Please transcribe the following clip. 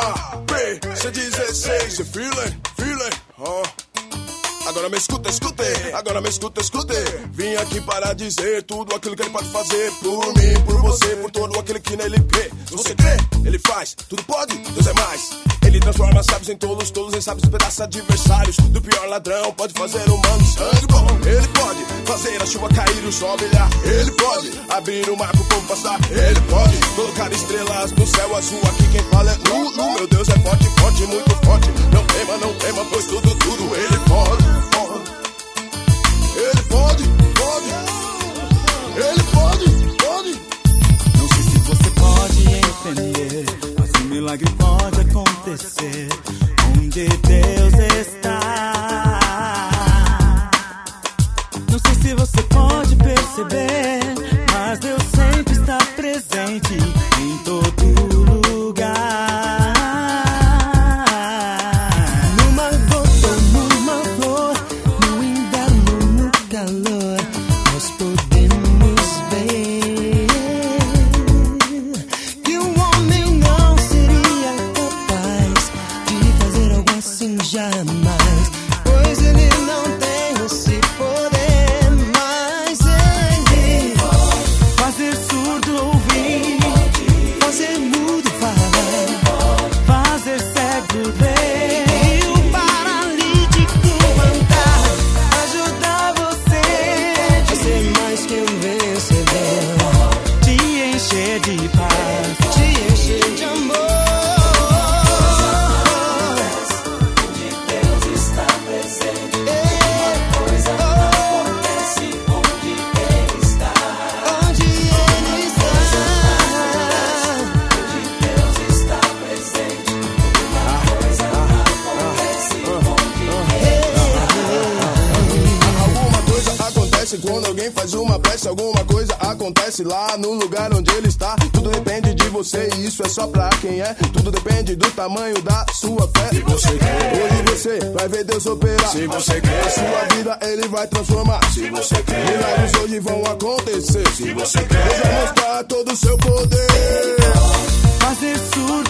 A, B, C16, cê feel it, Agora me escuta, escute, agora me escuta, escute. Vim aqui para dizer tudo aquilo que ele pode fazer por mim, por você, por todo aquele que nele crê. Se você crê, ele faz, tudo pode, Deus é mais. Ele transforma sábios em tolos, tolos em sábios, despedaça adversários. Do pior ladrão, pode fazer humano sangue bom. Ele pode fazer a chuva cair e o sol brilhar. Ele pode abrir o mar pro povo passar. Ele pode colocar estrelas no céu azul. Aqui quem fala é Lulu, meu Deus é forte, forte, muito forte. Não tema, pois tudo ele pode. Ele pode. Ele pode. Não sei se você pode entender, mas um milagre pode acontecer onde Deus está. Não sei se você pode perceber, mas Deus sempre está presente em todo lugar. Numa gota ou numa flor, no inverno, no calor, nós podemos ver que um homem não seria capaz de fazer algo assim jamais, pois ele não tem esse poder, mas ele fazer surdo ouvir, fazer mudo falar, fazer cego ver e o paralítico andar, ajudar você a ser mais que um vencedor, te encher de paz, te encher de amor. Onde Deus está presente, uma coisa acontece onde Ele está. Onde Ele está. Onde Deus está presente, uma coisa acontece onde Ele está. Alguma coisa acontece quando alguém faz uma prece. Alguma coisa acontece lá no lugar onde ele está. Tudo depende de você e isso é só pra quem é. Tudo depende do tamanho da sua fé. Se você quer, hoje você vai ver Deus operar. Se você quer, a sua vida ele vai transformar. Se você quer, milagres hoje vão acontecer. Se você quer, Deus vai mostrar todo o seu poder. Fazer surdo